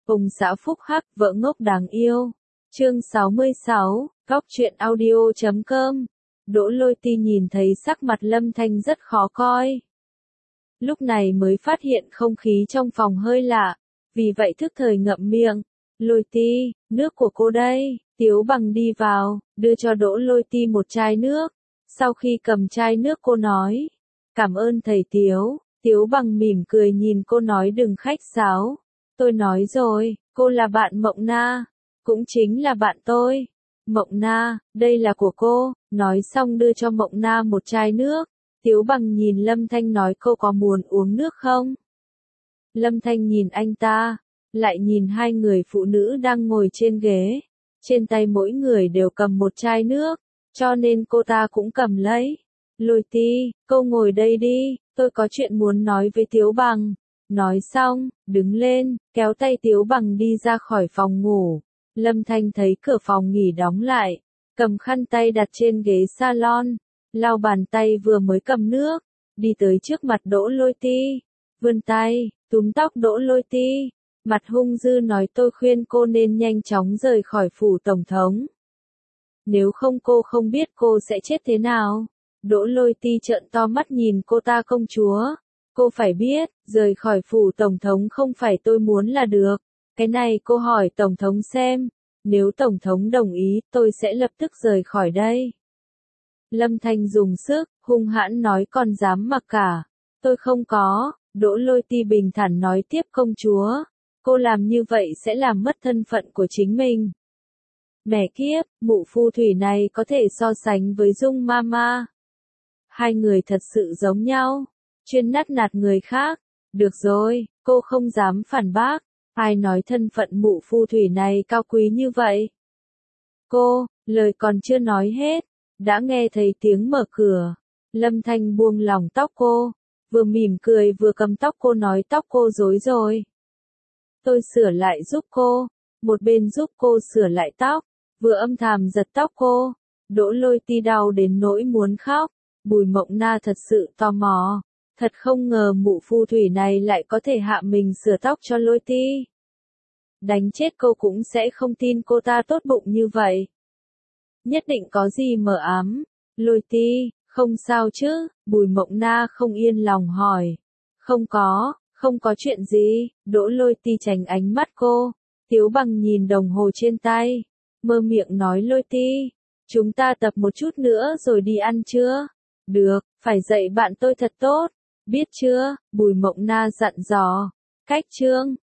Ông xã phúc hắc, vợ ngốc đáng yêu. Chương 66, Góc truyện audio.com. Đỗ Lôi Ti nhìn thấy sắc mặt Lâm Thanh rất khó coi. Lúc này mới phát hiện không khí trong phòng hơi lạ, vì vậy thức thời ngậm miệng. Lôi Ti, nước của cô đây. Tiếu Bằng đi vào, đưa cho Đỗ Lôi Ti một chai nước. Sau khi cầm chai nước cô nói, cảm ơn thầy Tiếu. Tiếu Bằng mỉm cười nhìn cô nói đừng khách sáo. Tôi nói rồi, cô là bạn Mộng Na, cũng chính là bạn tôi. Mộng Na, đây là của cô. Nói xong đưa cho Mộng Na một chai nước. Tiếu Bằng nhìn Lâm Thanh nói cô có muốn uống nước không? Lâm Thanh nhìn anh ta, lại nhìn hai người phụ nữ đang ngồi trên ghế. Trên tay mỗi người đều cầm một chai nước, cho nên cô ta cũng cầm lấy. Lôi Ti, cô ngồi đây đi, tôi có chuyện muốn nói với Tiếu Bằng. Nói xong, đứng lên, kéo tay Tiếu Bằng đi ra khỏi phòng ngủ. Lâm Thanh thấy cửa phòng nghỉ đóng lại, cầm khăn tay đặt trên ghế salon, lau bàn tay vừa mới cầm nước, đi tới trước mặt Đỗ Lôi Ti, vươn tay, túm tóc Đỗ Lôi Ti, mặt hung dữ nói tôi khuyên cô nên nhanh chóng rời khỏi phủ tổng thống. Nếu không cô không biết cô sẽ chết thế nào. Đỗ Lôi Ti trợn to mắt nhìn cô ta công chúa. Cô phải biết, rời khỏi phủ tổng thống không phải tôi muốn là được. Cái này cô hỏi tổng thống xem. Nếu tổng thống đồng ý, tôi sẽ lập tức rời khỏi đây. Lâm Thanh dùng sức, hung hãn nói còn dám mặc cả. Tôi không có. Đỗ Lôi Ti bình thản nói tiếp công chúa. Cô làm như vậy sẽ làm mất thân phận của chính mình. Mẹ kiếp, mụ phù thủy này có thể so sánh với Dung Mama. Hai người thật sự giống nhau. Chuyên nắt nạt người khác. Được rồi, cô không dám phản bác. Ai nói thân phận mụ phù thủy này cao quý như vậy? Cô, lời còn chưa nói hết. Đã nghe thấy tiếng mở cửa. Lâm Thanh buông lỏng tóc cô. Vừa mỉm cười vừa cầm tóc cô nói tóc cô rối rồi. Tôi sửa lại giúp cô. Một bên giúp cô sửa lại tóc. Vừa âm thầm giật tóc cô. Đỗ Lôi Ti đau đến nỗi muốn khóc. Bùi Mộng Na thật sự tò mò. Thật không ngờ mụ phù thủy này lại có thể hạ mình sửa tóc cho Lôi Ti. Đánh chết cô cũng sẽ không tin cô ta tốt bụng như vậy. Nhất định có gì mờ ám. Lôi Ti, không sao chứ? Bùi Mộng Na không yên lòng hỏi. Không có chuyện gì. Đỗ Lôi Ti tránh ánh mắt cô. Tiếu Bằng nhìn đồng hồ trên tay. Mơ miệng nói Lôi Ti. Chúng ta tập một chút nữa rồi đi ăn chưa? Được, phải dạy bạn tôi thật tốt. Biết chưa? Bùi Mộng Na dặn dò. Cách chương